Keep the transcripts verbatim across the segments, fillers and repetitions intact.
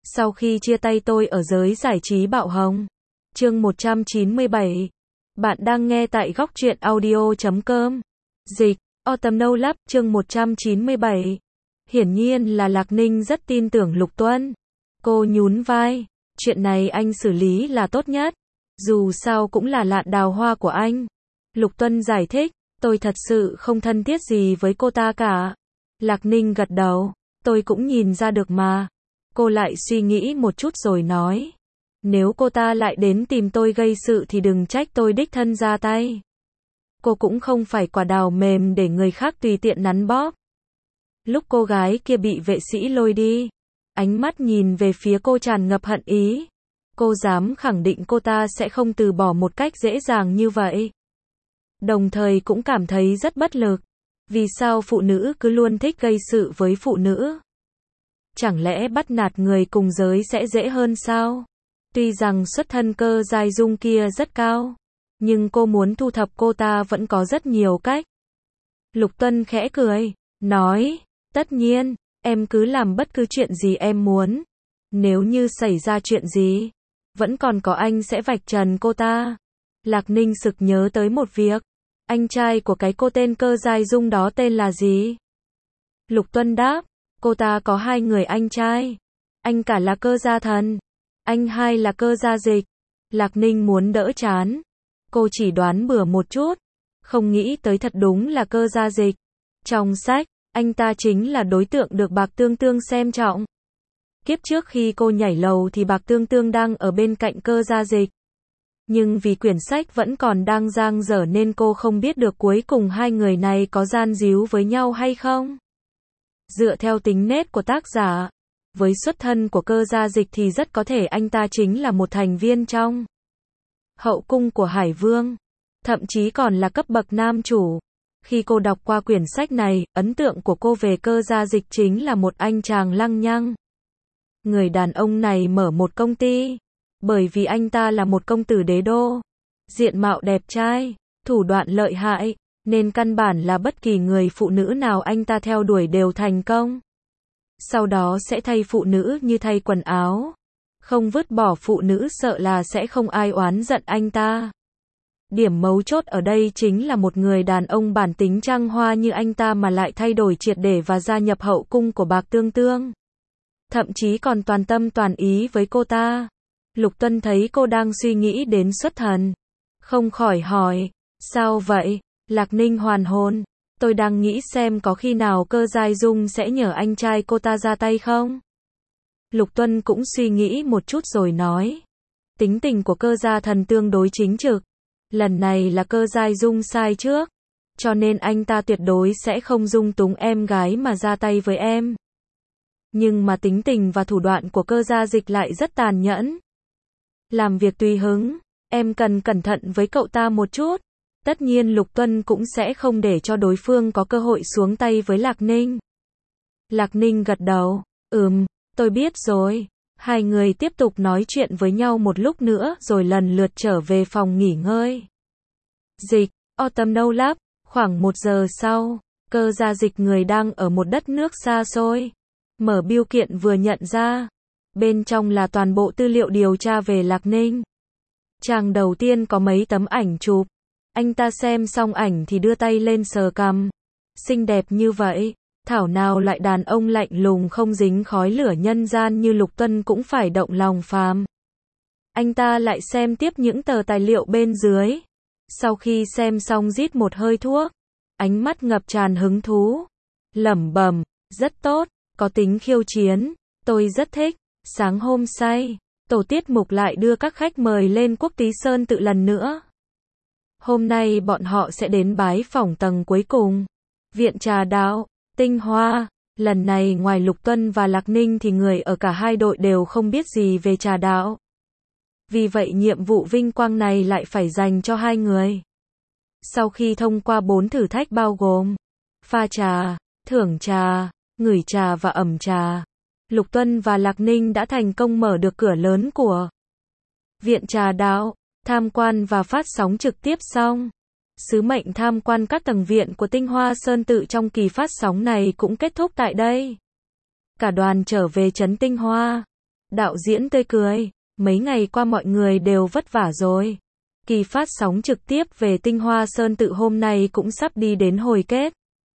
Sau khi chia tay tôi ở giới giải trí bạo hồng. Chương một trăm chín mươi bảy. Bạn đang nghe tại góc truyện audio chấm com. Dịch, Autumn No Love, chương một trăm chín mươi bảy. Hiển nhiên là Lạc Ninh rất tin tưởng Lục Tuân. Cô nhún vai, chuyện này anh xử lý là tốt nhất. Dù sao cũng là lạn đào hoa của anh. Lục Tuân giải thích, tôi thật sự không thân thiết gì với cô ta cả. Lạc Ninh gật đầu, tôi cũng nhìn ra được mà. Cô lại suy nghĩ một chút rồi nói, nếu cô ta lại đến tìm tôi gây sự thì đừng trách tôi đích thân ra tay. Cô cũng không phải quả đào mềm để người khác tùy tiện nắn bóp. Lúc cô gái kia bị vệ sĩ lôi đi, ánh mắt nhìn về phía cô tràn ngập hận ý. Cô dám khẳng định cô ta sẽ không từ bỏ một cách dễ dàng như vậy. Đồng thời cũng cảm thấy rất bất lực. Vì sao phụ nữ cứ luôn thích gây sự với phụ nữ? Chẳng lẽ bắt nạt người cùng giới sẽ dễ hơn sao? Tuy rằng xuất thân Cơ Giai Dung kia rất cao, nhưng cô muốn thu thập cô ta vẫn có rất nhiều cách. Lục Tuân khẽ cười, nói, tất nhiên, em cứ làm bất cứ chuyện gì em muốn. Nếu như xảy ra chuyện gì, vẫn còn có anh sẽ vạch trần cô ta. Lạc Ninh sực nhớ tới một việc. Anh trai của cái cô tên Cơ Giai Dung đó tên là gì? Lục Tuân đáp, cô ta có hai người anh trai. Anh cả là Cơ Gia Thần, anh hai là Cơ Gia Dịch. Lạc Ninh muốn đỡ chán. Cô chỉ đoán bừa một chút, không nghĩ tới thật đúng là Cơ Gia Dịch. Trong sách, anh ta chính là đối tượng được Bạc Tương Tương xem trọng. Kiếp trước khi cô nhảy lầu thì Bạc Tương Tương đang ở bên cạnh Cơ Gia Dịch. Nhưng vì quyển sách vẫn còn đang dang dở nên cô không biết được cuối cùng hai người này có gian díu với nhau hay không. Dựa theo tính nết của tác giả, với xuất thân của Cơ Gia Dịch thì rất có thể anh ta chính là một thành viên trong hậu cung của Hải Vương, thậm chí còn là cấp bậc nam chủ. Khi cô đọc qua quyển sách này, ấn tượng của cô về Cơ Gia Dịch chính là một anh chàng lăng nhăng. Người đàn ông này mở một công ty, bởi vì anh ta là một công tử đế đô, diện mạo đẹp trai, thủ đoạn lợi hại, nên căn bản là bất kỳ người phụ nữ nào anh ta theo đuổi đều thành công. Sau đó sẽ thay phụ nữ như thay quần áo. Không vứt bỏ phụ nữ sợ là sẽ không ai oán giận anh ta. Điểm mấu chốt ở đây chính là một người đàn ông bản tính trăng hoa như anh ta mà lại thay đổi triệt để và gia nhập hậu cung của Bạc Tương Tương. Thậm chí còn toàn tâm toàn ý với cô ta. Lục Tuân thấy cô đang suy nghĩ đến xuất thần, không khỏi hỏi, sao vậy? Lạc Ninh hoàn hồn, tôi đang nghĩ xem có khi nào Cơ Giai Dung sẽ nhờ anh trai cô ta ra tay không? Lục Tuân cũng suy nghĩ một chút rồi nói, tính tình của Cơ Gia Thần tương đối chính trực, lần này là Cơ Giai Dung sai trước, cho nên anh ta tuyệt đối sẽ không dung túng em gái mà ra tay với em. Nhưng mà tính tình và thủ đoạn của Cơ Gia Dịch lại rất tàn nhẫn. Làm việc tùy hứng, em cần cẩn thận với cậu ta một chút. Tất nhiên Lục Tuân cũng sẽ không để cho đối phương có cơ hội xuống tay với Lạc Ninh. Lạc Ninh gật đầu, ừm, tôi biết rồi. Hai người tiếp tục nói chuyện với nhau một lúc nữa rồi lần lượt trở về phòng nghỉ ngơi. Dịch, Autumn No Love, khoảng một giờ sau, Cơ Gia Dịch người đang ở một đất nước xa xôi. Mở bưu kiện vừa nhận ra. Bên trong là toàn bộ tư liệu điều tra về Lạc Ninh. Trang đầu tiên có mấy tấm ảnh chụp. Anh ta xem xong ảnh thì đưa tay lên sờ cằm. Xinh đẹp như vậy, thảo nào lại đàn ông lạnh lùng không dính khói lửa nhân gian như Lục Tuân cũng phải động lòng phàm. Anh ta lại xem tiếp những tờ tài liệu bên dưới. Sau khi xem xong rít một hơi thuốc, ánh mắt ngập tràn hứng thú, lẩm bẩm, rất tốt, có tính khiêu chiến, tôi rất thích. Sáng hôm say, tổ tiết mục lại đưa các khách mời lên Quốc Tí Sơn Tự lần nữa. Hôm nay bọn họ sẽ đến bái phỏng tầng cuối cùng, Viện Trà Đạo, Tinh Hoa. Lần này ngoài Lục Tuân và Lạc Ninh thì người ở cả hai đội đều không biết gì về trà đạo. Vì vậy nhiệm vụ vinh quang này lại phải dành cho hai người. Sau khi thông qua bốn thử thách bao gồm pha trà, thưởng trà, ngửi trà và ẩm trà, Lục Tuân và Lạc Ninh đã thành công mở được cửa lớn của Viện Trà Đạo, tham quan và phát sóng trực tiếp xong. Sứ mệnh tham quan các tầng viện của Tinh Hoa Sơn Tự trong kỳ phát sóng này cũng kết thúc tại đây. Cả đoàn trở về trấn Tinh Hoa. Đạo diễn tươi cười. Mấy ngày qua mọi người đều vất vả rồi. Kỳ phát sóng trực tiếp về Tinh Hoa Sơn Tự hôm nay cũng sắp đi đến hồi kết.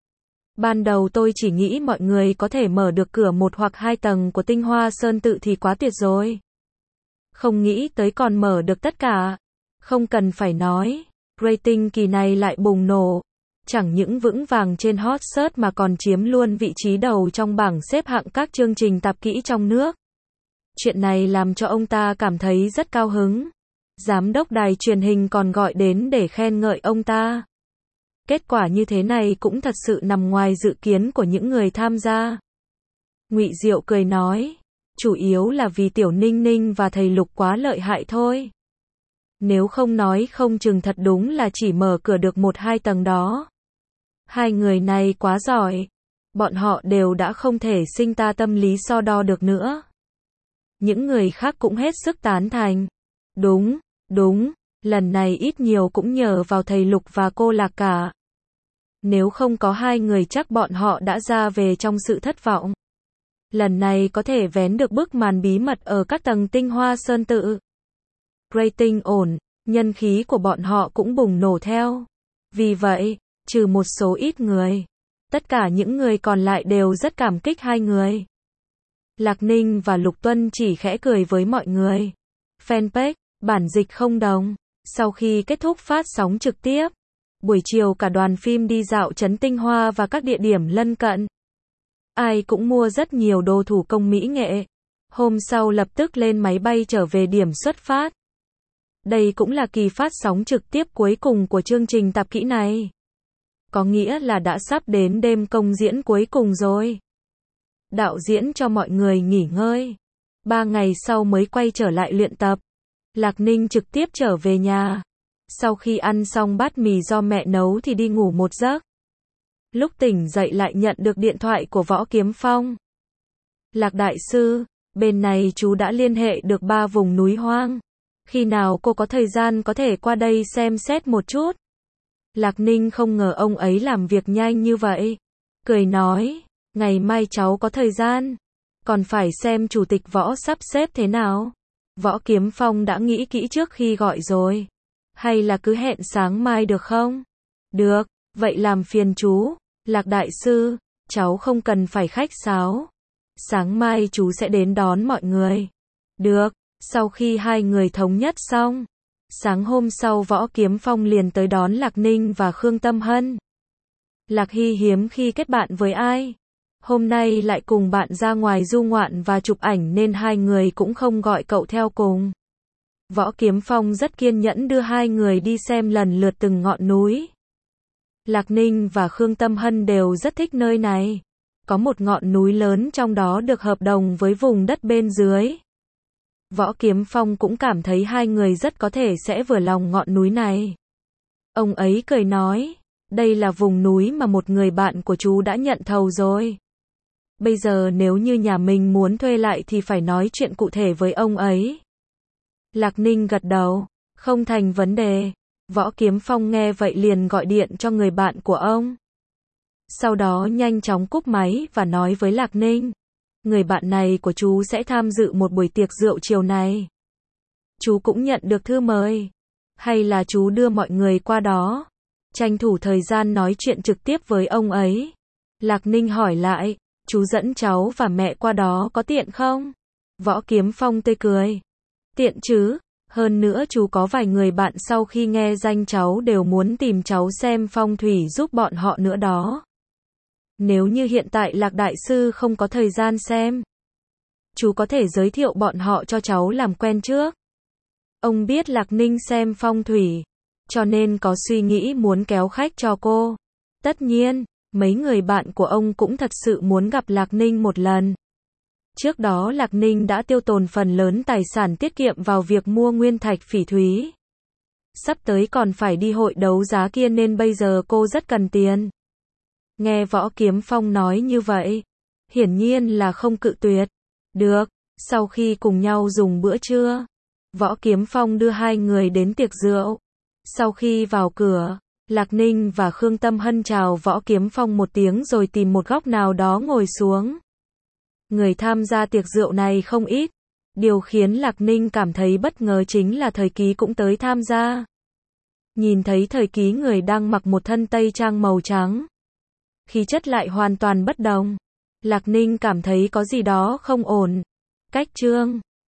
Ban đầu tôi chỉ nghĩ mọi người có thể mở được cửa một hoặc hai tầng của Tinh Hoa Sơn Tự thì quá tuyệt rồi. Không nghĩ tới còn mở được tất cả. Không cần phải nói, rating kỳ này lại bùng nổ. Chẳng những vững vàng trên hot search mà còn chiếm luôn vị trí đầu trong bảng xếp hạng các chương trình tạp kỹ trong nước. Chuyện này làm cho ông ta cảm thấy rất cao hứng. Giám đốc đài truyền hình còn gọi đến để khen ngợi ông ta. Kết quả như thế này cũng thật sự nằm ngoài dự kiến của những người tham gia. Ngụy Diệu cười nói, chủ yếu là vì Tiểu Ninh Ninh và thầy Lục quá lợi hại thôi. Nếu không nói không chừng thật đúng là chỉ mở cửa được một hai tầng đó. Hai người này quá giỏi. Bọn họ đều đã không thể sinh ta tâm lý so đo được nữa. Những người khác cũng hết sức tán thành. Đúng, đúng, lần này ít nhiều cũng nhờ vào thầy Lục và cô Lạc cả. Nếu không có hai người chắc bọn họ đã ra về trong sự thất vọng. Lần này có thể vén được bức màn bí mật ở các tầng Tinh Hoa Sơn Tự. Rating ổn, nhân khí của bọn họ cũng bùng nổ theo. Vì vậy, trừ một số ít người, tất cả những người còn lại đều rất cảm kích hai người. Lạc Ninh và Lục Tuân chỉ khẽ cười với mọi người. Fanpage, bản dịch không đồng. Sau khi kết thúc phát sóng trực tiếp, buổi chiều cả đoàn phim đi dạo trấn Tinh Hoa và các địa điểm lân cận. Ai cũng mua rất nhiều đồ thủ công mỹ nghệ. Hôm sau lập tức lên máy bay trở về điểm xuất phát. Đây cũng là kỳ phát sóng trực tiếp cuối cùng của chương trình tạp kỹ này. Có nghĩa là đã sắp đến đêm công diễn cuối cùng rồi. Đạo diễn cho mọi người nghỉ ngơi. Ba ngày sau mới quay trở lại luyện tập. Lạc Ninh trực tiếp trở về nhà. Sau khi ăn xong bát mì do mẹ nấu thì đi ngủ một giấc. Lúc tỉnh dậy lại nhận được điện thoại của Võ Kiếm Phong. Lạc đại sư, bên này chú đã liên hệ được ba vùng núi hoang. Khi nào cô có thời gian có thể qua đây xem xét một chút. Lạc Ninh không ngờ ông ấy làm việc nhanh như vậy. Cười nói, ngày mai cháu có thời gian. Còn phải xem chủ tịch Võ sắp xếp thế nào. Võ Kiếm Phong đã nghĩ kỹ trước khi gọi rồi. Hay là cứ hẹn sáng mai được không? Được, vậy làm phiền chú. Lạc đại sư, cháu không cần phải khách sáo. Sáng mai chú sẽ đến đón mọi người. Được, sau khi hai người thống nhất xong. Sáng hôm sau Võ Kiếm Phong liền tới đón Lạc Ninh và Khương Tâm Hân. Lạc Hy hiếm khi kết bạn với ai. Hôm nay lại cùng bạn ra ngoài du ngoạn và chụp ảnh nên hai người cũng không gọi cậu theo cùng. Võ Kiếm Phong rất kiên nhẫn đưa hai người đi xem lần lượt từng ngọn núi. Lạc Ninh và Khương Tâm Hân đều rất thích nơi này. Có một ngọn núi lớn trong đó được hợp đồng với vùng đất bên dưới. Võ Kiếm Phong cũng cảm thấy hai người rất có thể sẽ vừa lòng ngọn núi này. Ông ấy cười nói, đây là vùng núi mà một người bạn của chú đã nhận thầu rồi. Bây giờ nếu như nhà mình muốn thuê lại thì phải nói chuyện cụ thể với ông ấy. Lạc Ninh gật đầu, không thành vấn đề. Võ Kiếm Phong nghe vậy liền gọi điện cho người bạn của ông. Sau đó nhanh chóng cúp máy và nói với Lạc Ninh. Người bạn này của chú sẽ tham dự một buổi tiệc rượu chiều này. Chú cũng nhận được thư mời. Hay là chú đưa mọi người qua đó. Tranh thủ thời gian nói chuyện trực tiếp với ông ấy. Lạc Ninh hỏi lại, chú dẫn cháu và mẹ qua đó có tiện không? Võ Kiếm Phong tươi cười. Tiện chứ, hơn nữa chú có vài người bạn sau khi nghe danh cháu đều muốn tìm cháu xem phong thủy giúp bọn họ nữa đó. Nếu như hiện tại Lạc đại sư không có thời gian xem, chú có thể giới thiệu bọn họ cho cháu làm quen trước. Ông biết Lạc Ninh xem phong thủy, cho nên có suy nghĩ muốn kéo khách cho cô. Tất nhiên, mấy người bạn của ông cũng thật sự muốn gặp Lạc Ninh một lần. Trước đó Lạc Ninh đã tiêu tốn phần lớn tài sản tiết kiệm vào việc mua nguyên thạch phỉ thúy. Sắp tới còn phải đi hội đấu giá kia nên bây giờ cô rất cần tiền. Nghe Võ Kiếm Phong nói như vậy, hiển nhiên là không cự tuyệt. Được, sau khi cùng nhau dùng bữa trưa, Võ Kiếm Phong đưa hai người đến tiệc rượu. Sau khi vào cửa, Lạc Ninh và Khương Tâm Hân chào Võ Kiếm Phong một tiếng rồi tìm một góc nào đó ngồi xuống. Người tham gia tiệc rượu này không ít, Điều khiến Lạc Ninh cảm thấy bất ngờ chính là Thời Ký cũng tới tham gia. Nhìn thấy Thời Ký người đang mặc một thân tây trang màu trắng, khí chất lại hoàn toàn bất đồng. Lạc Ninh cảm thấy có gì đó không ổn. Cách Trương